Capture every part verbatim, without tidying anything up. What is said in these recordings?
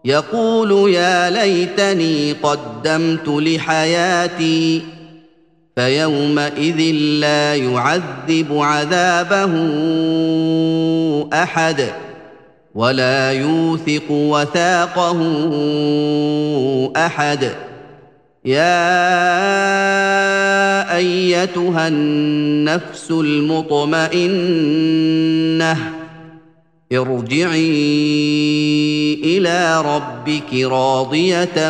يقول يا ليتني قدمت لحياتي فيومئذ لا يعذب عذابه أحد ولا يوثق وثاقه أحد. يا أيتها النفس المطمئنة ارجعي إلى ربك راضية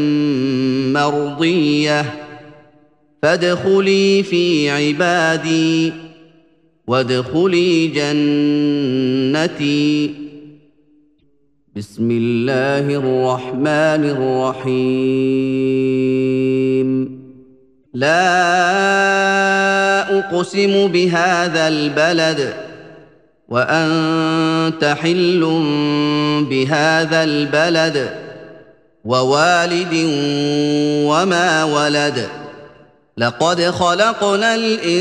مرضية فادخلي في عبادي وادخلي جنتي. بسم الله الرحمن الرحيم. لا أقسم بهذا البلد وأنت حل بهذا البلد ووالد وما ولد لقد خلقنا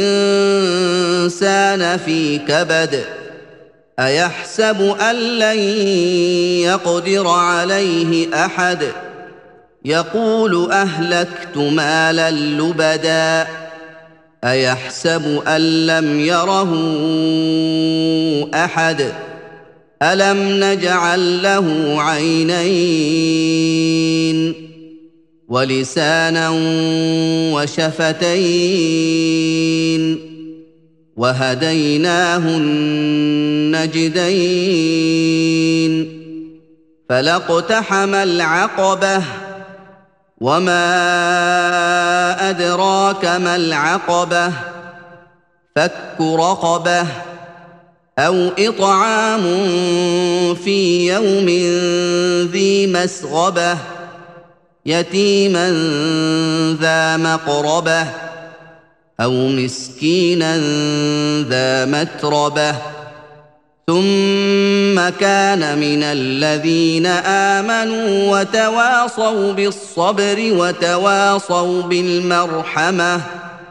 الإنسان في كبد أيحسب أن لن يقدر عليه أحد يقول أهلكت مالا لبدا أيحسب أن لم يره أحد ألم نجعل له عينين ولسانا وشفتين وهديناه النجدين فلاقتحم العقبة وما أدراك ما العقبة فك رقبة أو إطعام في يوم ذي مسغبة يتيما ذا مقربة أو مسكينا ذا متربة ثم كان من الذين آمنوا وتواصوا بالصبر وتواصوا بالمرحمة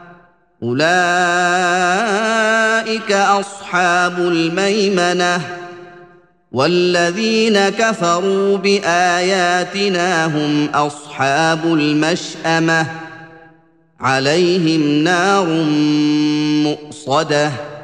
أولئك أصحاب الميمنة والذين كفروا بآياتنا هم أصحاب المشأمة عليهم نار مؤصدة